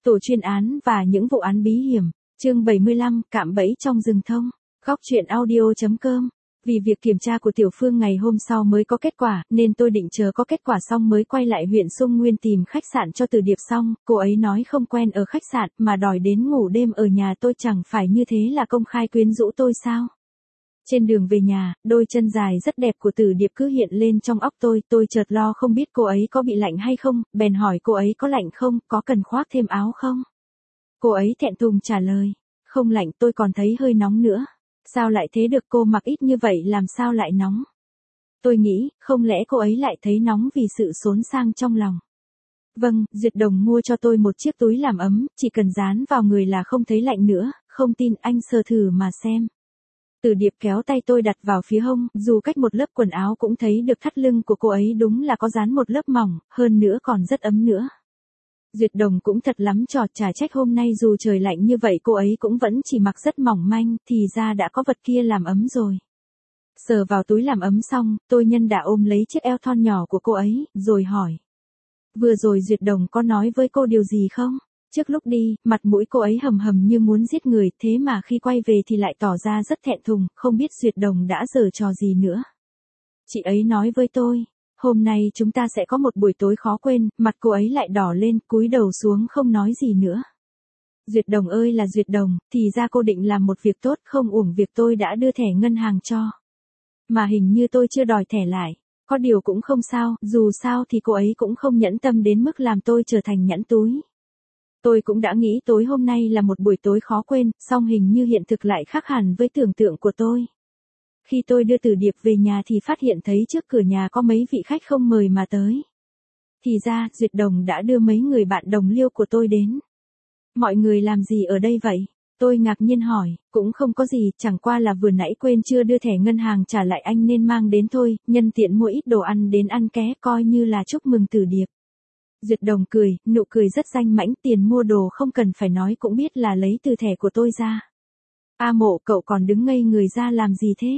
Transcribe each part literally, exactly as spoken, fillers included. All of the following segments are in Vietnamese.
tổ chuyên án và những vụ án bí hiểm, chương bảy mươi lăm, cạm bẫy trong rừng thông, góc truyện audio chấm com. Vì việc kiểm tra của Tiểu Phương ngày hôm sau mới có kết quả, nên tôi định chờ có kết quả xong mới quay lại huyện Sung Nguyên tìm khách sạn cho Từ Điệp xong, cô ấy nói không quen ở khách sạn mà đòi đến ngủ đêm ở nhà tôi, chẳng phải như thế là công khai quyến rũ tôi sao? Trên đường về nhà, đôi chân dài rất đẹp của Từ Điệp cứ hiện lên trong óc tôi, tôi chợt lo không biết cô ấy có bị lạnh hay không, bèn hỏi cô ấy có lạnh không, có cần khoác thêm áo không? Cô ấy thẹn thùng trả lời, không lạnh, tôi còn thấy hơi nóng nữa. Sao lại thế được, cô mặc ít như vậy làm sao lại nóng? Tôi nghĩ, không lẽ cô ấy lại thấy nóng vì sự xốn sang trong lòng. Vâng, Duyệt Đồng mua cho tôi một chiếc túi làm ấm, chỉ cần dán vào người là không thấy lạnh nữa, không tin anh sờ thử mà xem. Từ Điệp kéo tay tôi đặt vào phía hông, dù cách một lớp quần áo cũng thấy được thắt lưng của cô ấy đúng là có dán một lớp mỏng, hơn nữa còn rất ấm nữa. Duyệt Đồng cũng thật lắm trò, chả trách hôm nay dù trời lạnh như vậy cô ấy cũng vẫn chỉ mặc rất mỏng manh, thì ra đã có vật kia làm ấm rồi. Sờ vào túi làm ấm xong, tôi nhân đã ôm lấy chiếc eo thon nhỏ của cô ấy, rồi hỏi. Vừa rồi Duyệt Đồng có nói với cô điều gì không? Trước lúc đi, mặt mũi cô ấy hầm hầm như muốn giết người, thế mà khi quay về thì lại tỏ ra rất thẹn thùng, không biết Duyệt Đồng đã giở trò gì nữa. Chị ấy nói với tôi, hôm nay chúng ta sẽ có một buổi tối khó quên, mặt cô ấy lại đỏ lên, cúi đầu xuống không nói gì nữa. Duyệt Đồng ơi là Duyệt Đồng, thì ra cô định làm một việc tốt, không uổng việc tôi đã đưa thẻ ngân hàng cho. Mà hình như tôi chưa đòi thẻ lại, có điều cũng không sao, dù sao thì cô ấy cũng không nhẫn tâm đến mức làm tôi trở thành nhẫn túi. Tôi cũng đã nghĩ tối hôm nay là một buổi tối khó quên, song hình như hiện thực lại khác hẳn với tưởng tượng của tôi. Khi tôi đưa Từ Điệp về nhà thì phát hiện thấy trước cửa nhà có mấy vị khách không mời mà tới. Thì ra, Duyệt Đồng đã đưa mấy người bạn đồng liêu của tôi đến. Mọi người làm gì ở đây vậy? Tôi ngạc nhiên hỏi, cũng không có gì, chẳng qua là vừa nãy quên chưa đưa thẻ ngân hàng trả lại anh nên mang đến thôi, nhân tiện mua ít đồ ăn đến ăn ké, coi như là chúc mừng Từ Điệp. Duyệt Đồng cười, nụ cười rất danh mãnh, tiền mua đồ không cần phải nói cũng biết là lấy từ thẻ của tôi ra. A Mộ, cậu còn đứng ngây người ra làm gì thế?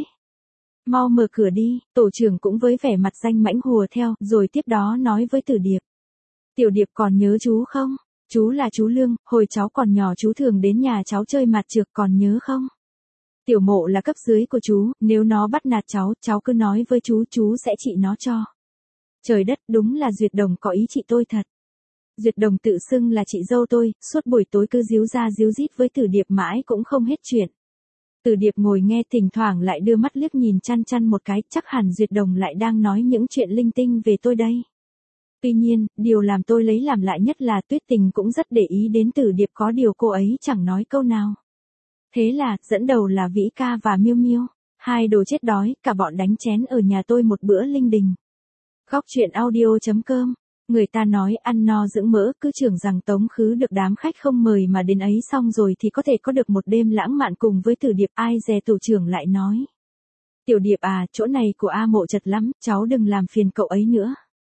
Mau mở cửa đi, tổ trưởng cũng với vẻ mặt danh mãnh hùa theo, rồi tiếp đó nói với Từ Điệp. Tiểu Điệp còn nhớ chú không? Chú là chú Lương, hồi cháu còn nhỏ chú thường đến nhà cháu chơi mặt trược, còn nhớ không? Tiểu Mộ là cấp dưới của chú, nếu nó bắt nạt cháu, cháu cứ nói với chú, chú sẽ trị nó cho. Trời đất, đúng là Duyệt Đồng có ý trị tôi thật. Duyệt Đồng tự xưng là chị dâu tôi, suốt buổi tối cứ díu ra díu dít với Từ Điệp mãi cũng không hết chuyện. Từ Điệp ngồi nghe thỉnh thoảng lại đưa mắt liếc nhìn chăn chăn một cái, chắc hẳn Duyệt Đồng lại đang nói những chuyện linh tinh về tôi đây. Tuy nhiên, điều làm tôi lấy làm lạ nhất là Tuyết Tình cũng rất để ý đến Từ Điệp, có điều cô ấy chẳng nói câu nào. Thế là, dẫn đầu là Vĩ Ca và Miêu Miêu, hai đồ chết đói, cả bọn đánh chén ở nhà tôi một bữa linh đình. Góc truyện audio chấm com. Người ta nói ăn no dưỡng mỡ, cứ tưởng rằng Tống Khứ được đám khách không mời mà đến ấy xong rồi thì có thể có được một đêm lãng mạn cùng với Từ Điệp, ai dè tổ trưởng lại nói. Tiểu Điệp à, chỗ này của A Mộ chật lắm, cháu đừng làm phiền cậu ấy nữa.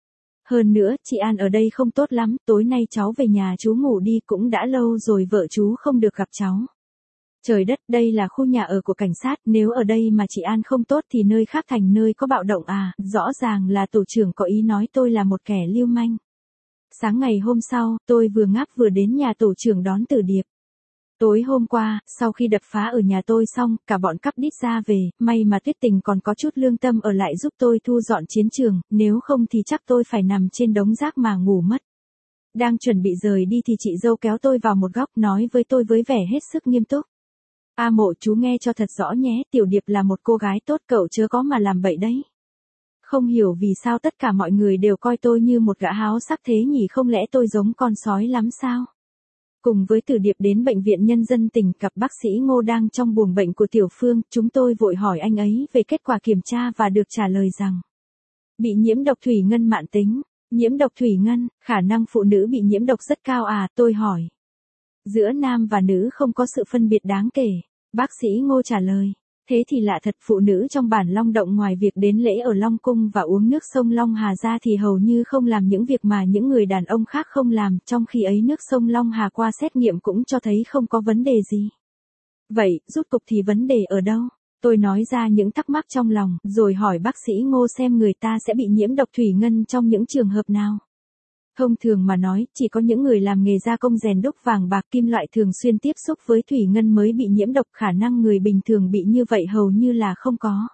Hơn nữa, chị An ở đây không tốt lắm, tối nay cháu về nhà chú ngủ đi, cũng đã lâu rồi vợ chú không được gặp cháu. Trời đất, đây là khu nhà ở của cảnh sát, nếu ở đây mà chị An không tốt thì nơi khác thành nơi có bạo động à, rõ ràng là tổ trưởng có ý nói tôi là một kẻ lưu manh. Sáng ngày hôm sau, tôi vừa ngáp vừa đến nhà tổ trưởng đón Từ Điệp. Tối hôm qua, sau khi đập phá ở nhà tôi xong, cả bọn cắp đít ra về, may mà Tuyết Tình còn có chút lương tâm ở lại giúp tôi thu dọn chiến trường, nếu không thì chắc tôi phải nằm trên đống rác mà ngủ mất. Đang chuẩn bị rời đi thì chị dâu kéo tôi vào một góc nói với tôi với vẻ hết sức nghiêm túc. A Mộ, chú nghe cho thật rõ nhé, Tiểu Điệp là một cô gái tốt, cậu chớ có mà làm bậy đấy. Không hiểu vì sao tất cả mọi người đều coi tôi như một gã háo sắc thế nhỉ, không lẽ tôi giống con sói lắm sao? Cùng với Từ Điệp đến bệnh viện nhân dân tỉnh, gặp bác sĩ Ngô đang trong buồng bệnh của Tiểu Phương, chúng tôi vội hỏi anh ấy về kết quả kiểm tra và được trả lời rằng bị nhiễm độc thủy ngân mãn tính. Nhiễm độc thủy ngân, khả năng phụ nữ bị nhiễm độc rất cao à, tôi hỏi. Giữa nam và nữ không có sự phân biệt đáng kể, bác sĩ Ngô trả lời. Thế thì lạ thật, phụ nữ trong bản Long Động ngoài việc đến lễ ở Long Cung và uống nước sông Long Hà ra thì hầu như không làm những việc mà những người đàn ông khác không làm, trong khi ấy nước sông Long Hà qua xét nghiệm cũng cho thấy không có vấn đề gì. Vậy, rốt cục thì vấn đề ở đâu? Tôi nói ra những thắc mắc trong lòng, rồi hỏi bác sĩ Ngô xem người ta sẽ bị nhiễm độc thủy ngân trong những trường hợp nào. Thông thường mà nói, chỉ có những người làm nghề gia công rèn đúc vàng bạc kim loại thường xuyên tiếp xúc với thủy ngân mới bị nhiễm độc, khả năng người bình thường bị như vậy hầu như là không có.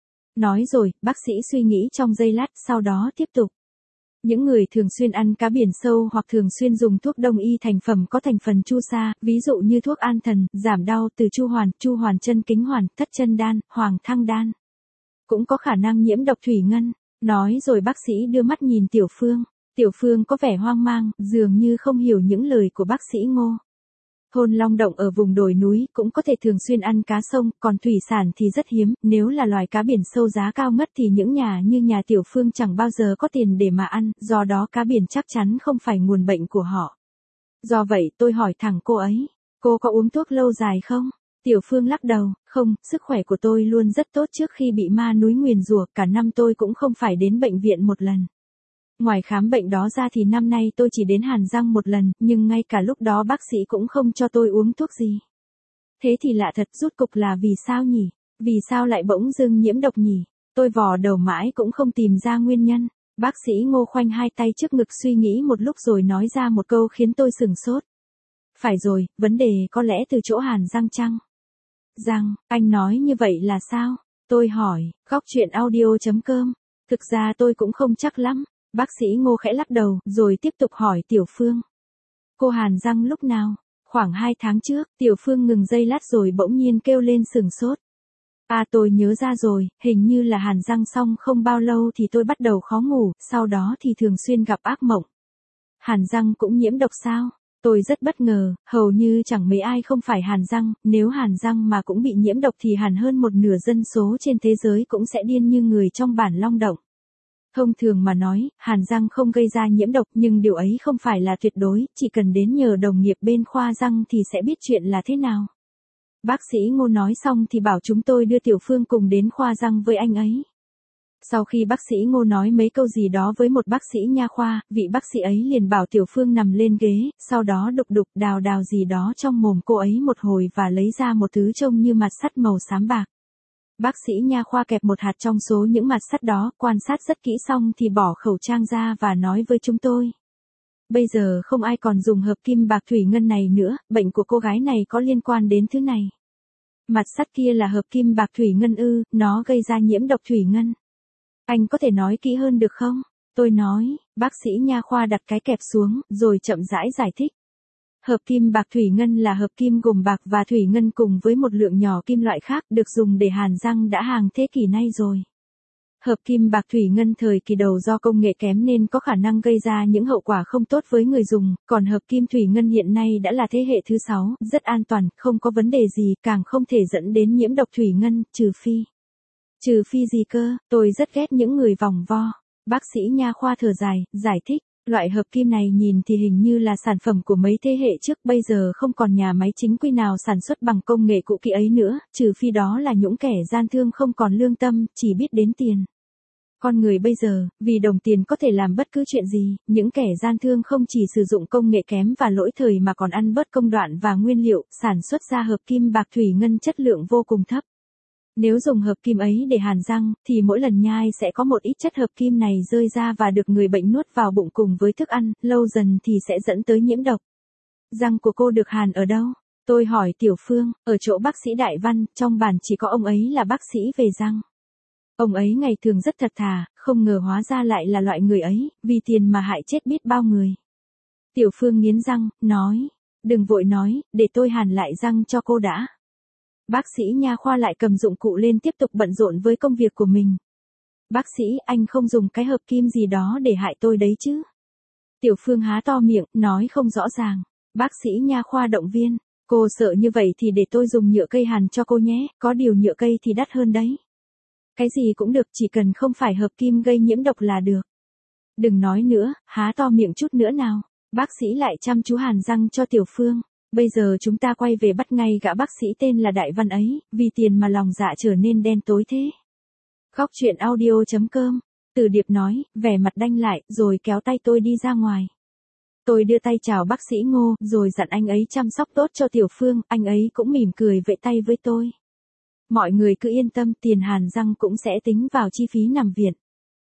Nói rồi, bác sĩ suy nghĩ trong giây lát, sau đó tiếp tục. Những người thường xuyên ăn cá biển sâu hoặc thường xuyên dùng thuốc đông y thành phẩm có thành phần chu sa, ví dụ như thuốc an thần, giảm đau, từ chu hoàn, chu hoàn chân kính hoàn, thất chân đan, hoàng thăng đan, cũng có khả năng nhiễm độc thủy ngân. Nói rồi bác sĩ đưa mắt nhìn Tiểu Phương. Tiểu Phương có vẻ hoang mang, dường như không hiểu những lời của bác sĩ Ngô. Thôn Long Động ở vùng đồi núi cũng có thể thường xuyên ăn cá sông, còn thủy sản thì rất hiếm, nếu là loài cá biển sâu giá cao ngất thì những nhà như nhà Tiểu Phương chẳng bao giờ có tiền để mà ăn, do đó cá biển chắc chắn không phải nguồn bệnh của họ. Do vậy tôi hỏi thẳng cô ấy, cô có uống thuốc lâu dài không? Tiểu Phương lắc đầu, không, sức khỏe của tôi luôn rất tốt trước khi bị ma núi nguyền rủa, cả năm tôi cũng không phải đến bệnh viện một lần. Ngoài khám bệnh đó ra thì năm nay tôi chỉ đến hàn răng một lần, nhưng ngay cả lúc đó bác sĩ cũng không cho tôi uống thuốc gì. Thế thì lạ thật, rốt cục là vì sao nhỉ? Vì sao lại bỗng dưng nhiễm độc nhỉ? Tôi vò đầu mãi cũng không tìm ra nguyên nhân. Bác sĩ Ngô khoanh hai tay trước ngực suy nghĩ một lúc rồi nói ra một câu khiến tôi sửng sốt. Phải rồi, vấn đề có lẽ từ chỗ hàn răng chăng? Răng, anh nói như vậy là sao? Tôi hỏi, góc chuyện audio chấm com. Thực ra tôi cũng không chắc lắm. Bác sĩ Ngô khẽ lắc đầu, rồi tiếp tục hỏi Tiểu Phương. Cô hàn răng lúc nào? Khoảng hai tháng trước. Tiểu Phương ngừng giây lát rồi bỗng nhiên kêu lên sừng sốt. À tôi nhớ ra rồi, hình như là hàn răng xong không bao lâu thì tôi bắt đầu khó ngủ, sau đó thì thường xuyên gặp ác mộng. Hàn răng cũng nhiễm độc sao? Tôi rất bất ngờ, hầu như chẳng mấy ai không phải hàn răng, nếu hàn răng mà cũng bị nhiễm độc thì hẳn hơn một nửa dân số trên thế giới cũng sẽ điên như người trong bản Long Động. Thông thường mà nói, hàn răng không gây ra nhiễm độc nhưng điều ấy không phải là tuyệt đối, chỉ cần đến nhờ đồng nghiệp bên khoa răng thì sẽ biết chuyện là thế nào. Bác sĩ Ngô nói xong thì bảo chúng tôi đưa Tiểu Phương cùng đến khoa răng với anh ấy. Sau khi bác sĩ Ngô nói mấy câu gì đó với một bác sĩ nha khoa, vị bác sĩ ấy liền bảo Tiểu Phương nằm lên ghế, sau đó đục đục đào đào gì đó trong mồm cô ấy một hồi và lấy ra một thứ trông như mặt sắt màu xám bạc. Bác sĩ nha khoa kẹp một hạt trong số những mặt sắt đó, quan sát rất kỹ xong thì bỏ khẩu trang ra và nói với chúng tôi. Bây giờ không ai còn dùng hợp kim bạc thủy ngân này nữa, bệnh của cô gái này có liên quan đến thứ này. Mặt sắt kia là hợp kim bạc thủy ngân ư, nó gây ra nhiễm độc thủy ngân. Anh có thể nói kỹ hơn được không? Tôi nói, bác sĩ nha khoa đặt cái kẹp xuống, rồi chậm rãi giải thích. Hợp kim bạc thủy ngân là hợp kim gồm bạc và thủy ngân cùng với một lượng nhỏ kim loại khác được dùng để hàn răng đã hàng thế kỷ nay rồi. Hợp kim bạc thủy ngân thời kỳ đầu do công nghệ kém nên có khả năng gây ra những hậu quả không tốt với người dùng, còn hợp kim thủy ngân hiện nay đã là thế hệ thứ sáu, rất an toàn, không có vấn đề gì, càng không thể dẫn đến nhiễm độc thủy ngân, trừ phi. Trừ phi gì cơ, tôi rất ghét những người vòng vo. Bác sĩ nha khoa thở dài, giải thích. Loại hợp kim này nhìn thì hình như là sản phẩm của mấy thế hệ trước, bây giờ không còn nhà máy chính quy nào sản xuất bằng công nghệ cũ kỹ ấy nữa, trừ phi đó là những kẻ gian thương không còn lương tâm, chỉ biết đến tiền. Con người bây giờ, vì đồng tiền có thể làm bất cứ chuyện gì, những kẻ gian thương không chỉ sử dụng công nghệ kém và lỗi thời mà còn ăn bớt công đoạn và nguyên liệu, sản xuất ra hợp kim bạc thủy ngân chất lượng vô cùng thấp. Nếu dùng hợp kim ấy để hàn răng, thì mỗi lần nhai sẽ có một ít chất hợp kim này rơi ra và được người bệnh nuốt vào bụng cùng với thức ăn, lâu dần thì sẽ dẫn tới nhiễm độc. Răng của cô được hàn ở đâu? Tôi hỏi Tiểu Phương, ở chỗ bác sĩ Đại Văn, trong bản chỉ có ông ấy là bác sĩ về răng. Ông ấy ngày thường rất thật thà, không ngờ hóa ra lại là loại người ấy, vì tiền mà hại chết biết bao người. Tiểu Phương nghiến răng, nói, đừng vội nói, để tôi hàn lại răng cho cô đã. Bác sĩ nha khoa lại cầm dụng cụ lên tiếp tục bận rộn với công việc của mình. Bác sĩ, anh không dùng cái hợp kim gì đó để hại tôi đấy chứ? Tiểu Phương há to miệng, nói không rõ ràng. Bác sĩ nha khoa động viên, cô sợ như vậy thì để tôi dùng nhựa cây hàn cho cô nhé, có điều nhựa cây thì đắt hơn đấy. Cái gì cũng được, chỉ cần không phải hợp kim gây nhiễm độc là được. Đừng nói nữa, há to miệng chút nữa nào. Bác sĩ lại chăm chú hàn răng cho Tiểu Phương. Bây giờ chúng ta quay về bắt ngay gã bác sĩ tên là Đại Văn ấy, vì tiền mà lòng dạ trở nên đen tối thế. Góc chuyện audio chấm com. Từ Điệp nói, vẻ mặt đanh lại, rồi kéo tay tôi đi ra ngoài. Tôi đưa tay chào bác sĩ Ngô, rồi dặn anh ấy chăm sóc tốt cho Tiểu Phương, anh ấy cũng mỉm cười vẫy tay với tôi. Mọi người cứ yên tâm, tiền hàn răng cũng sẽ tính vào chi phí nằm viện.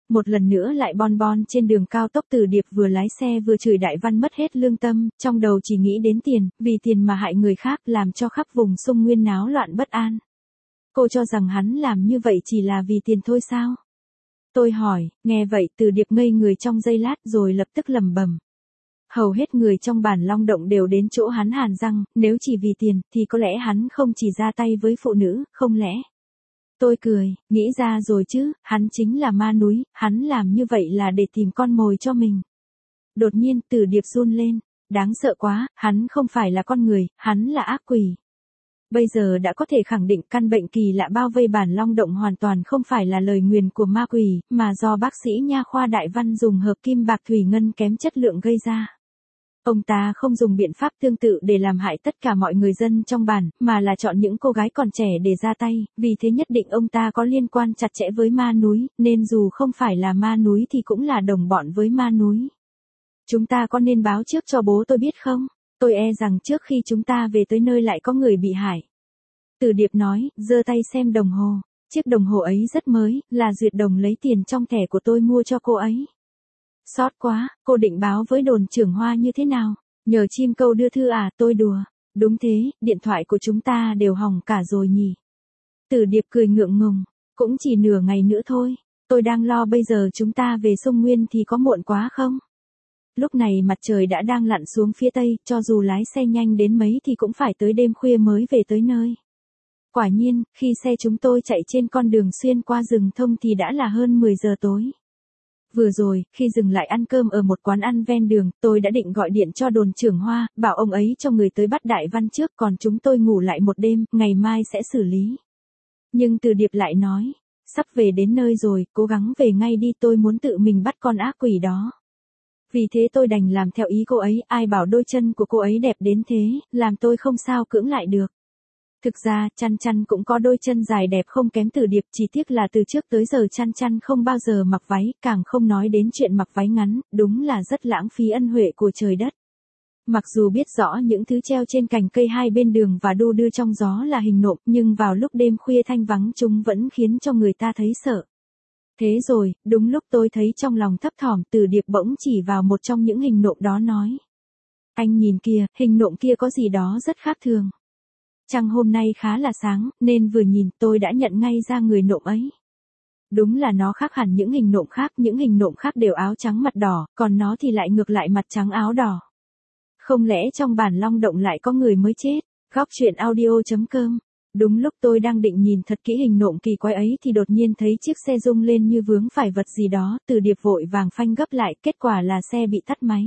Một lần nữa lại bon bon trên đường cao tốc, Từ Điệp vừa lái xe vừa chửi Đại Văn mất hết lương tâm, trong đầu chỉ nghĩ đến tiền, vì tiền mà hại người khác, làm cho khắp vùng Sung Nguyên náo loạn bất an. Cô cho rằng hắn làm như vậy chỉ là vì tiền thôi sao? Tôi hỏi, nghe vậy Từ Điệp ngây người trong giây lát rồi lập tức lẩm bẩm. Hầu hết người trong bản Long Động đều đến chỗ hắn hàn răng, nếu chỉ vì tiền, thì có lẽ hắn không chỉ ra tay với phụ nữ, không lẽ? Tôi cười, nghĩ ra rồi chứ, hắn chính là ma núi, hắn làm như vậy là để tìm con mồi cho mình. Đột nhiên Từ Điệp run lên, đáng sợ quá, hắn không phải là con người, hắn là ác quỷ. Bây giờ đã có thể khẳng định căn bệnh kỳ lạ bao vây bản Long Động hoàn toàn không phải là lời nguyền của ma quỷ, mà do bác sĩ nha khoa Đại Văn dùng hợp kim bạc thủy ngân kém chất lượng gây ra. Ông ta không dùng biện pháp tương tự để làm hại tất cả mọi người dân trong bản, mà là chọn những cô gái còn trẻ để ra tay, vì thế nhất định ông ta có liên quan chặt chẽ với ma núi, nên dù không phải là ma núi thì cũng là đồng bọn với ma núi. Chúng ta có nên báo trước cho bố tôi biết không? Tôi e rằng trước khi chúng ta về tới nơi lại có người bị hại. Từ Điệp nói, giơ tay xem đồng hồ. Chiếc đồng hồ ấy rất mới, là Duyệt Đồng lấy tiền trong thẻ của tôi mua cho cô ấy. Xót quá, cô định báo với đồn trưởng Hoa như thế nào? Nhờ chim câu đưa thư à? Tôi đùa. Đúng thế, điện thoại của chúng ta đều hỏng cả rồi nhỉ. Từ Điệp cười ngượng ngùng, cũng chỉ nửa ngày nữa thôi. Tôi đang lo bây giờ chúng ta về Sung Nguyên thì có muộn quá không? Lúc này mặt trời đã đang lặn xuống phía tây, cho dù lái xe nhanh đến mấy thì cũng phải tới đêm khuya mới về tới nơi. Quả nhiên, khi xe chúng tôi chạy trên con đường xuyên qua rừng thông thì đã là hơn mười giờ tối. Vừa rồi, khi dừng lại ăn cơm ở một quán ăn ven đường, tôi đã định gọi điện cho đồn trưởng Hoa, bảo ông ấy cho người tới bắt Đại Văn trước, còn chúng tôi ngủ lại một đêm, ngày mai sẽ xử lý. Nhưng Từ Điệp lại nói, sắp về đến nơi rồi, cố gắng về ngay đi, tôi muốn tự mình bắt con ác quỷ đó. Vì thế tôi đành làm theo ý cô ấy, ai bảo đôi chân của cô ấy đẹp đến thế, làm tôi không sao cưỡng lại được. Thực ra, Chăn Chăn cũng có đôi chân dài đẹp không kém Từ Điệp, chỉ tiếc là từ trước tới giờ Chăn Chăn không bao giờ mặc váy, càng không nói đến chuyện mặc váy ngắn, đúng là rất lãng phí ân huệ của trời đất. Mặc dù biết rõ những thứ treo trên cành cây hai bên đường và đu đưa trong gió là hình nộm, nhưng vào lúc đêm khuya thanh vắng chúng vẫn khiến cho người ta thấy sợ. Thế rồi, đúng lúc tôi thấy trong lòng thấp thỏm, Từ Điệp bỗng chỉ vào một trong những hình nộm đó nói. Anh nhìn kìa, hình nộm kia có gì đó rất khác thường. Trăng hôm nay khá là sáng, nên vừa nhìn tôi đã nhận ngay ra người nộm ấy. Đúng là nó khác hẳn những hình nộm khác, những hình nộm khác đều áo trắng mặt đỏ, còn nó thì lại ngược lại mặt trắng áo đỏ. Không lẽ trong bản Long Động lại có người mới chết? Góc truyện audio chấm com. Đúng lúc tôi đang định nhìn thật kỹ hình nộm kỳ quái ấy thì đột nhiên thấy chiếc xe rung lên như vướng phải vật gì đó, Từ Điệp vội vàng phanh gấp lại, kết quả là xe bị tắt máy.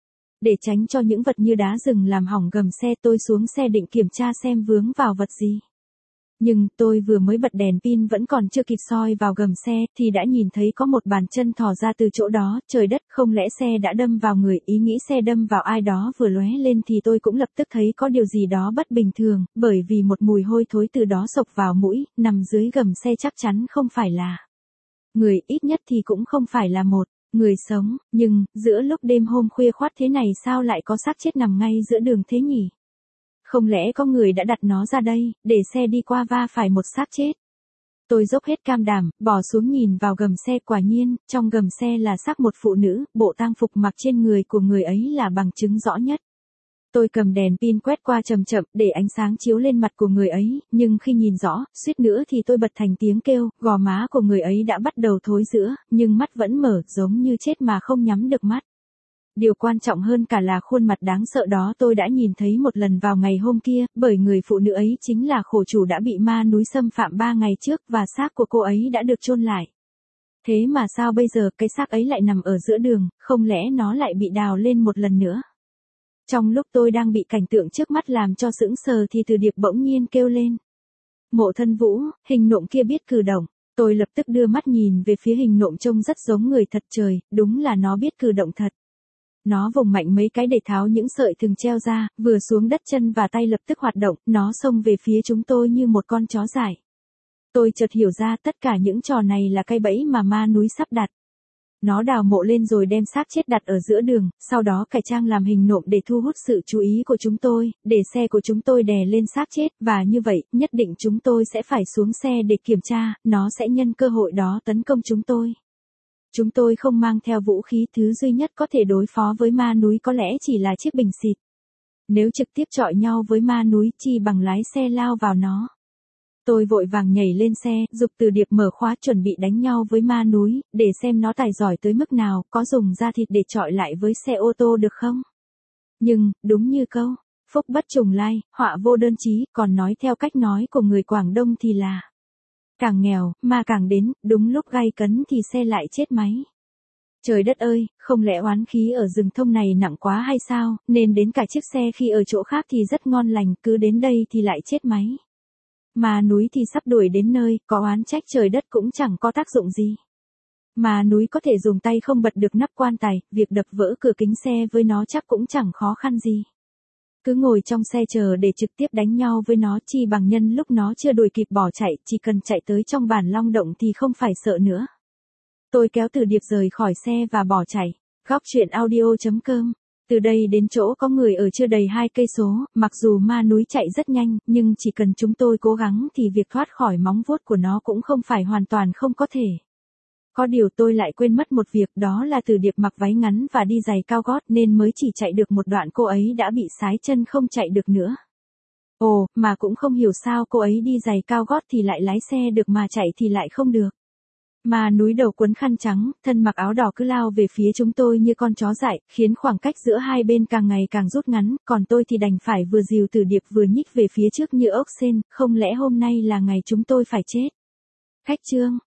Để tránh cho những vật như đá rừng làm hỏng gầm xe, tôi xuống xe định kiểm tra xem vướng vào vật gì. Nhưng tôi vừa mới bật đèn pin vẫn còn chưa kịp soi vào gầm xe thì đã nhìn thấy có một bàn chân thò ra từ chỗ đó, trời đất, không lẽ xe đã đâm vào người? Ý nghĩ xe đâm vào ai đó vừa lóe lên thì tôi cũng lập tức thấy có điều gì đó bất bình thường, bởi vì một mùi hôi thối từ đó xộc vào mũi, nằm dưới gầm xe chắc chắn không phải là người, ít nhất thì cũng không phải là một người sống, nhưng giữa lúc đêm hôm khuya khoắt thế này sao lại có xác chết nằm ngay giữa đường thế nhỉ? Không lẽ có người đã đặt nó ra đây, để xe đi qua va phải một xác chết? Tôi dốc hết cam đảm, bỏ xuống nhìn vào gầm xe, quả nhiên, trong gầm xe là xác một phụ nữ, bộ tang phục mặc trên người của người ấy là bằng chứng rõ nhất. Tôi cầm đèn pin quét qua chậm chậm, để ánh sáng chiếu lên mặt của người ấy, nhưng khi nhìn rõ, suýt nữa thì tôi bật thành tiếng kêu, gò má của người ấy đã bắt đầu thối rữa, nhưng mắt vẫn mở, giống như chết mà không nhắm được mắt. Điều quan trọng hơn cả là khuôn mặt đáng sợ đó tôi đã nhìn thấy một lần vào ngày hôm kia, bởi người phụ nữ ấy chính là khổ chủ đã bị ma núi xâm phạm ba ngày trước và xác của cô ấy đã được chôn lại. Thế mà sao bây giờ cái xác ấy lại nằm ở giữa đường, không lẽ nó lại bị đào lên một lần nữa? Trong lúc tôi đang bị cảnh tượng trước mắt làm cho sững sờ thì Từ Điệp bỗng nhiên kêu lên. Mộ Thân Vũ, hình nộm kia biết cử động. Tôi lập tức đưa mắt nhìn về phía hình nộm trông rất giống người thật, trời, đúng là nó biết cử động thật. Nó vùng mạnh mấy cái để tháo những sợi thừng treo ra, vừa xuống đất chân và tay lập tức hoạt động, nó xông về phía chúng tôi như một con chó dại. Tôi chợt hiểu ra tất cả những trò này là cái bẫy mà ma núi sắp đặt. Nó đào mộ lên rồi đem xác chết đặt ở giữa đường, sau đó cải trang làm hình nộm để thu hút sự chú ý của chúng tôi, để xe của chúng tôi đè lên xác chết, và như vậy, nhất định chúng tôi sẽ phải xuống xe để kiểm tra, nó sẽ nhân cơ hội đó tấn công chúng tôi. Chúng tôi không mang theo vũ khí, thứ duy nhất có thể đối phó với ma núi có lẽ chỉ là chiếc bình xịt. Nếu trực tiếp chọi nhau với ma núi chi bằng lái xe lao vào nó. Tôi vội vàng nhảy lên xe, giục Từ Điệp mở khóa chuẩn bị đánh nhau với ma núi, để xem nó tài giỏi tới mức nào, có dùng da thịt để chọi lại với xe ô tô được không? Nhưng, đúng như câu, phúc bất trùng lai, họa vô đơn chí, còn nói theo cách nói của người Quảng Đông thì là càng nghèo, mà càng đến, đúng lúc gay cấn thì xe lại chết máy. Trời đất ơi, không lẽ oán khí ở rừng thông này nặng quá hay sao, nên đến cả chiếc xe khi ở chỗ khác thì rất ngon lành, cứ đến đây thì lại chết máy. Ma núi thì sắp đuổi đến nơi, có oán trách trời đất cũng chẳng có tác dụng gì. Ma núi có thể dùng tay không bật được nắp quan tài, việc đập vỡ cửa kính xe với nó chắc cũng chẳng khó khăn gì. Cứ ngồi trong xe chờ để trực tiếp đánh nhau với nó, chi bằng nhân lúc nó chưa đuổi kịp bỏ chạy, chỉ cần chạy tới trong bản Long Động thì không phải sợ nữa. Tôi kéo Từ Điệp rời khỏi xe và bỏ chạy. Góc truyện audio chấm com. Từ đây đến chỗ có người ở chưa đầy hai cây số, mặc dù ma núi chạy rất nhanh, nhưng chỉ cần chúng tôi cố gắng thì việc thoát khỏi móng vuốt của nó cũng không phải hoàn toàn không có thể. Có điều tôi lại quên mất một việc, đó là Từ Điệp mặc váy ngắn và đi giày cao gót nên mới chỉ chạy được một đoạn cô ấy đã bị sái chân không chạy được nữa. Ồ, mà cũng không hiểu sao cô ấy đi giày cao gót thì lại lái xe được mà chạy thì lại không được. Ma núi đầu quấn khăn trắng, thân mặc áo đỏ cứ lao về phía chúng tôi như con chó dại, khiến khoảng cách giữa hai bên càng ngày càng rút ngắn, còn tôi thì đành phải vừa dìu Từ Điệp vừa nhích về phía trước như ốc sên, không lẽ hôm nay là ngày chúng tôi phải chết. Khách chương.